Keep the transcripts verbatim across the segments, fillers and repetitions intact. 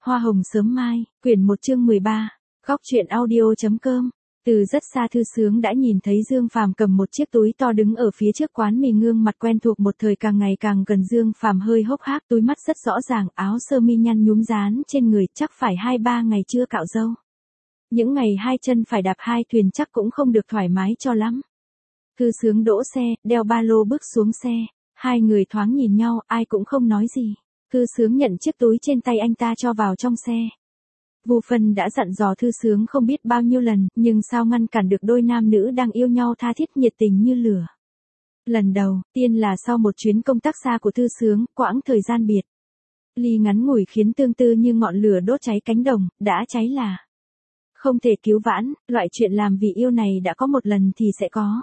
Hoa hồng sớm mai, quyển một chương mười ba, góc truyện audio.com. Từ rất xa Thư Sướng đã nhìn thấy Dương Phàm cầm một chiếc túi to đứng ở phía trước quán mì, gương mặt quen thuộc một thời càng ngày càng gần. Dương Phàm hơi hốc hác, túi mắt rất rõ ràng, áo sơ mi nhăn nhúm dán trên người, chắc phải hai ba ngày chưa cạo râu. Những ngày hai chân phải đạp hai thuyền chắc cũng không được thoải mái cho lắm. Thư Sướng đỗ xe, đeo ba lô bước xuống xe, hai người thoáng nhìn nhau, ai cũng không nói gì. Thư Sướng nhận chiếc túi trên tay anh ta cho vào trong xe. Vu Phân đã dặn dò Thư Sướng không biết bao nhiêu lần, nhưng sao ngăn cản được đôi nam nữ đang yêu nhau tha thiết nhiệt tình như lửa. Lần đầu tiên là sau một chuyến công tác xa của Thư Sướng, quãng thời gian biệt ly ngắn ngủi khiến tương tư như ngọn lửa đốt cháy cánh đồng, đã cháy là không thể cứu vãn. Loại chuyện làm vì yêu này đã có một lần thì sẽ có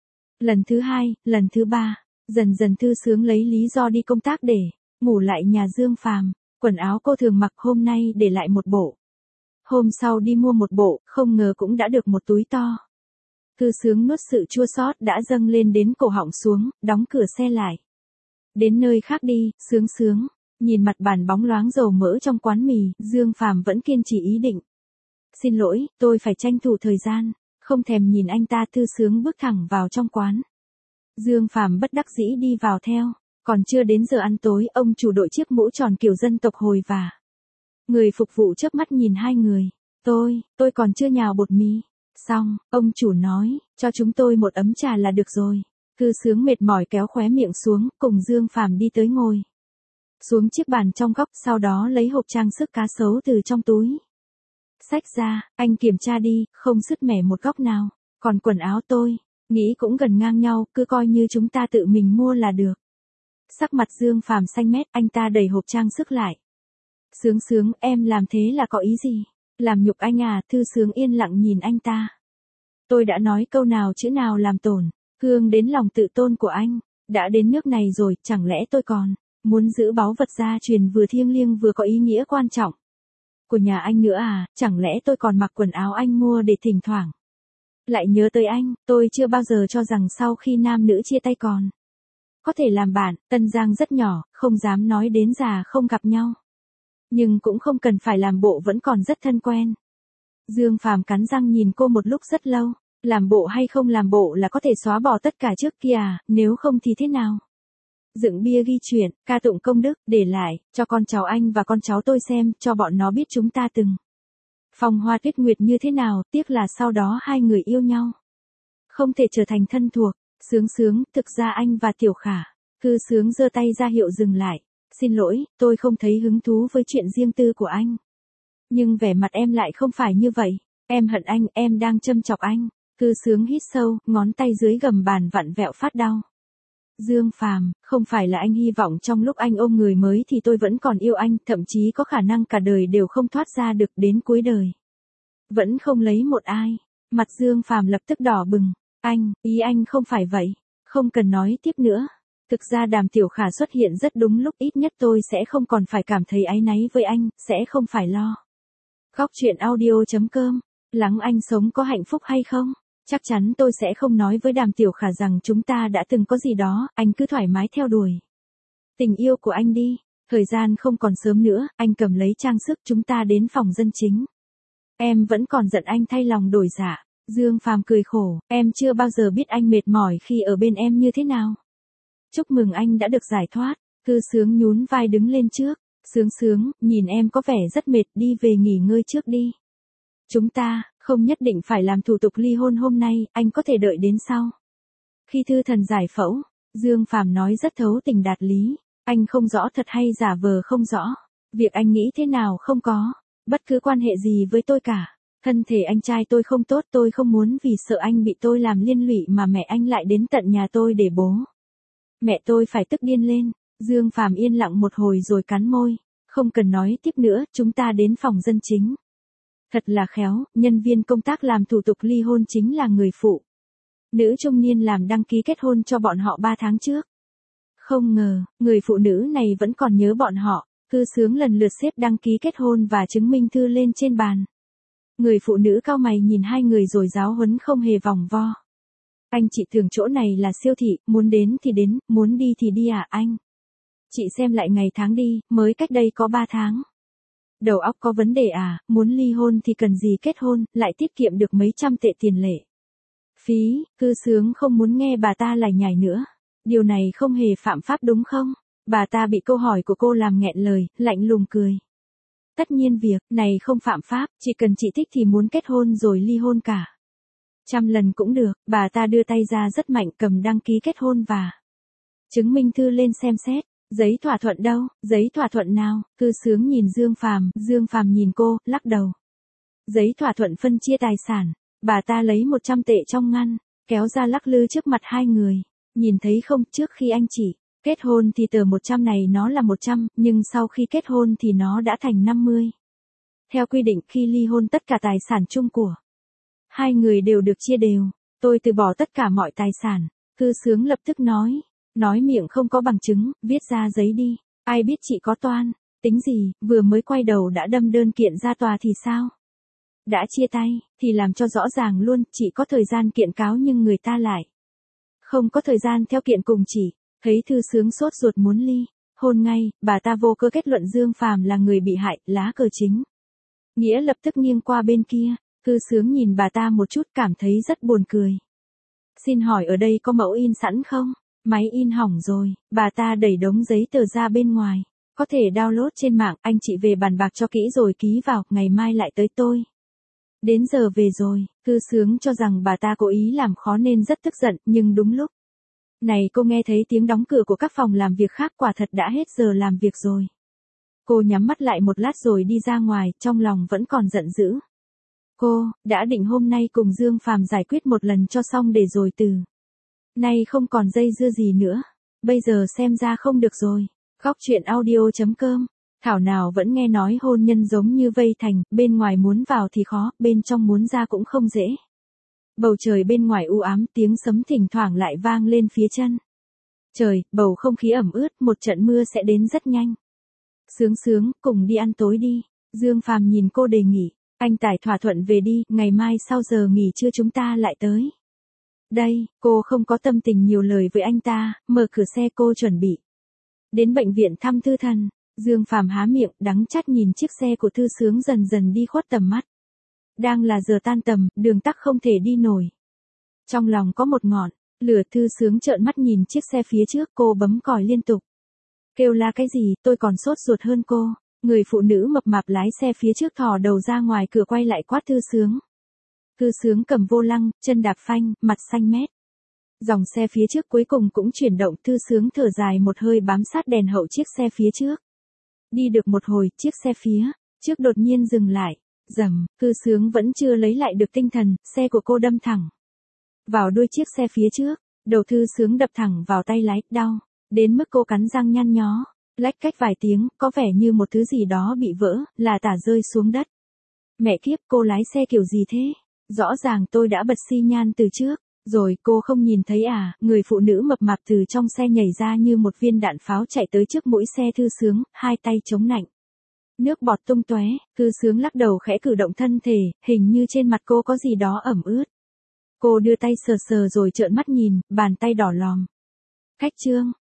lần thứ hai, lần thứ ba. Dần dần Thư Sướng lấy lý do đi công tác để ngủ lại nhà Dương Phàm. Quần áo cô thường mặc hôm nay để lại một bộ, hôm sau đi mua một bộ, không ngờ cũng đã được một túi to. Thư Sướng nuốt sự chua xót đã dâng lên đến cổ họng xuống, đóng cửa xe lại. Đến nơi khác đi, Sướng Sướng. Nhìn mặt bàn bóng loáng dầu mỡ trong quán mì, Dương Phàm vẫn kiên trì ý định. Xin lỗi, tôi phải tranh thủ thời gian. Không thèm nhìn anh ta, Thư Sướng bước thẳng vào trong quán. Dương Phàm bất đắc dĩ đi vào theo. Còn chưa đến giờ ăn tối, ông chủ đội chiếc mũ tròn kiểu dân tộc hồi và người phục vụ chớp mắt nhìn hai người. Tôi, tôi còn chưa nhào bột mì. Xong, ông chủ nói, cho chúng tôi một ấm trà là được rồi. Thư Sướng mệt mỏi kéo khóe miệng xuống, cùng Dương Phàm đi tới ngồi xuống chiếc bàn trong góc, sau đó lấy hộp trang sức cá sấu từ trong túi xách ra. Anh kiểm tra đi, không sứt mẻ một góc nào. Còn quần áo tôi nghĩ cũng gần ngang nhau, cứ coi như chúng ta tự mình mua là được. Sắc mặt Dương Phàm xanh mét, anh ta đẩy hộp trang sức lại. Sướng Sướng, em làm thế là có ý gì? Làm nhục anh à? Thư Sướng yên lặng nhìn anh ta. Tôi đã nói câu nào chữ nào làm tổn thương đến lòng tự tôn của anh. Đã đến nước này rồi, chẳng lẽ tôi còn muốn giữ báu vật gia truyền vừa thiêng liêng vừa có ý nghĩa quan trọng của nhà anh nữa à? Chẳng lẽ tôi còn mặc quần áo anh mua để thỉnh thoảng lại nhớ tới anh? Tôi chưa bao giờ cho rằng sau khi nam nữ chia tay còn có thể làm bạn. Tân Giang rất nhỏ, không dám nói đến già không gặp nhau, nhưng cũng không cần phải làm bộ vẫn còn rất thân quen. Dương Phàm cắn răng nhìn cô một lúc rất lâu. Làm bộ hay không làm bộ là có thể xóa bỏ tất cả trước kia à? Nếu không thì thế nào? Dựng bia ghi chuyện, ca tụng công đức, để lại cho con cháu anh và con cháu tôi xem, cho bọn nó biết chúng ta từng phong hoa tuyết nguyệt như thế nào. Tiếc là sau đó hai người yêu nhau không thể trở thành thân thuộc. Sướng Sướng, thực ra anh và Tiểu Khả. Thư Sướng giơ tay ra hiệu dừng lại. Xin lỗi, tôi không thấy hứng thú với chuyện riêng tư của anh. Nhưng vẻ mặt em lại không phải như vậy. Em hận anh, em đang châm chọc anh. Thư Sướng hít sâu, ngón tay dưới gầm bàn vặn vẹo phát đau. Dương Phàm, không phải là anh hy vọng trong lúc anh ôm người mới thì tôi vẫn còn yêu anh, thậm chí có khả năng cả đời đều không thoát ra được, đến cuối đời vẫn không lấy một ai. Mặt Dương Phàm lập tức đỏ bừng. Anh, ý anh không phải vậy. Không cần nói tiếp nữa. Thực ra Đàm Tiểu Khả xuất hiện rất đúng lúc, ít nhất tôi sẽ không còn phải cảm thấy áy náy với anh, sẽ không phải lo. Góc truyện audio.com. Lắng anh sống có hạnh phúc hay không? Chắc chắn tôi sẽ không nói với Đàm Tiểu Khả rằng chúng ta đã từng có gì đó, anh cứ thoải mái theo đuổi tình yêu của anh đi. Thời gian không còn sớm nữa, anh cầm lấy trang sức, chúng ta đến phòng dân chính. Em vẫn còn giận anh thay lòng đổi dạ. Dương Phàm cười khổ, em chưa bao giờ biết anh mệt mỏi khi ở bên em như thế nào. Chúc mừng anh đã được giải thoát. Thư Sướng nhún vai đứng lên trước. Sướng Sướng, nhìn em có vẻ rất mệt, đi về nghỉ ngơi trước đi. Chúng ta không nhất định phải làm thủ tục ly hôn hôm nay, anh có thể đợi đến sau. Khi Thư Thần giải phẫu, Dương Phàm nói rất thấu tình đạt lý. Anh không rõ thật hay giả vờ không rõ. Việc anh nghĩ thế nào không có bất cứ quan hệ gì với tôi cả. Thân thể anh trai tôi không tốt, tôi không muốn vì sợ anh bị tôi làm liên lụy mà mẹ anh lại đến tận nhà tôi để bố mẹ tôi phải tức điên lên. Dương Phàm yên lặng một hồi rồi cắn môi. Không cần nói tiếp nữa, chúng ta đến phòng dân chính. Thật là khéo, nhân viên công tác làm thủ tục ly hôn chính là người phụ nữ trung niên làm đăng ký kết hôn cho bọn họ ba tháng trước. Không ngờ, người phụ nữ này vẫn còn nhớ bọn họ. Thư Sướng lần lượt xếp đăng ký kết hôn và chứng minh thư lên trên bàn. Người phụ nữ cau mày nhìn hai người rồi giáo huấn không hề vòng vo. Anh chị tưởng chỗ này là siêu thị, muốn đến thì đến, muốn đi thì đi à anh? Chị xem lại ngày tháng đi, mới cách đây có ba tháng. Đầu óc có vấn đề à, muốn ly hôn thì cần gì kết hôn, lại tiết kiệm được mấy trăm tệ tiền lệ. Phí, Cư Sướng không muốn nghe bà ta lải nhải nữa. Điều này không hề phạm pháp đúng không? Bà ta bị câu hỏi của cô làm nghẹn lời, lạnh lùng cười. Tất nhiên việc này không phạm pháp, chỉ cần chị thích thì muốn kết hôn rồi ly hôn cả. Trăm lần cũng được, bà ta đưa tay ra rất mạnh cầm đăng ký kết hôn và chứng minh thư lên xem xét. Giấy thỏa thuận đâu, giấy thỏa thuận nào? Cư Sướng nhìn Dương Phàm, Dương Phàm nhìn cô, lắc đầu. Giấy thỏa thuận phân chia tài sản. Bà ta lấy một trăm tệ trong ngăn, kéo ra lắc lư trước mặt hai người. Nhìn thấy không, trước khi anh chị kết hôn thì tờ một trăm này nó là một trăm, nhưng sau khi kết hôn thì nó đã thành năm mươi. Theo quy định khi ly hôn tất cả tài sản chung của hai người đều được chia đều. Tôi từ bỏ tất cả mọi tài sản. Cư Sướng lập tức nói. Nói miệng không có bằng chứng, viết ra giấy đi. Ai biết chị có toan, tính gì, vừa mới quay đầu đã đâm đơn kiện ra tòa thì sao? Đã chia tay, thì làm cho rõ ràng luôn, chị có thời gian kiện cáo nhưng người ta lại không có thời gian theo kiện cùng chị. Thấy Thư Sướng sốt ruột muốn ly hôn ngay, bà ta vô cơ kết luận Dương Phàm là người bị hại, lá cờ chính. Nghĩa lập tức nghiêng qua bên kia, Thư Sướng nhìn bà ta một chút cảm thấy rất buồn cười. Xin hỏi ở đây có mẫu in sẵn không? Máy in hỏng rồi, bà ta đẩy đống giấy tờ ra bên ngoài. Có thể download trên mạng, anh chị về bàn bạc cho kỹ rồi ký vào, ngày mai lại tới tôi. Đến giờ về rồi, Cư Sướng cho rằng bà ta cố ý làm khó nên rất tức giận, nhưng đúng lúc này cô nghe thấy tiếng đóng cửa của các phòng làm việc khác, quả thật đã hết giờ làm việc rồi. Cô nhắm mắt lại một lát rồi đi ra ngoài, trong lòng vẫn còn giận dữ. Cô đã định hôm nay cùng Dương Phàm giải quyết một lần cho xong để rồi từ nay không còn dây dưa gì nữa. Bây giờ xem ra không được rồi. Góc truyện audio chấm com. Thảo nào vẫn nghe nói hôn nhân giống như vây thành, bên ngoài muốn vào thì khó, bên trong muốn ra cũng không dễ. Bầu trời bên ngoài u ám, tiếng sấm thỉnh thoảng lại vang lên phía chân trời, bầu không khí ẩm ướt, một trận mưa sẽ đến rất nhanh. Sướng Sướng, cùng đi ăn tối đi. Dương Phàm nhìn cô đề nghị. Anh tải thỏa thuận về đi, ngày mai sau giờ nghỉ trưa chúng ta lại tới. Đây, cô không có tâm tình nhiều lời với anh ta, mở cửa xe cô chuẩn bị đến bệnh viện thăm Thư Thần. Dương Phàm há miệng, đắng chát nhìn chiếc xe của Thư Sướng dần dần đi khuất tầm mắt. Đang là giờ tan tầm, đường tắc không thể đi nổi. Trong lòng có một ngọn lửa. Thư Sướng trợn mắt nhìn chiếc xe phía trước, cô bấm còi liên tục. Kêu la cái gì, tôi còn sốt ruột hơn cô. Người phụ nữ mập mạp lái xe phía trước thò đầu ra ngoài cửa quay lại quát Thư Sướng. Thư Sướng cầm vô lăng, chân đạp phanh, mặt xanh mét. Dòng xe phía trước cuối cùng cũng chuyển động. Thư Sướng thở dài một hơi bám sát đèn hậu chiếc xe phía trước. Đi được một hồi, chiếc xe phía trước đột nhiên dừng lại. Rầm, Thư Sướng vẫn chưa lấy lại được tinh thần, xe của cô đâm thẳng vào đuôi chiếc xe phía trước. Đầu Thư Sướng đập thẳng vào tay lái, đau đến mức cô cắn răng nhăn nhó. Lách cách vài tiếng, có vẻ như một thứ gì đó bị vỡ, là tả rơi xuống đất. Mẹ kiếp, cô lái xe kiểu gì thế? Rõ ràng tôi đã bật xi nhan từ trước, rồi cô không nhìn thấy à? Người phụ nữ mập mạp từ trong xe nhảy ra như một viên đạn pháo chạy tới trước mũi xe Thư Sướng, hai tay chống nạnh. Nước bọt tung tóe. Thư Sướng lắc đầu khẽ cử động thân thể, hình như trên mặt cô có gì đó ẩm ướt. Cô đưa tay sờ sờ rồi trợn mắt nhìn, bàn tay đỏ lòm. Cách trương,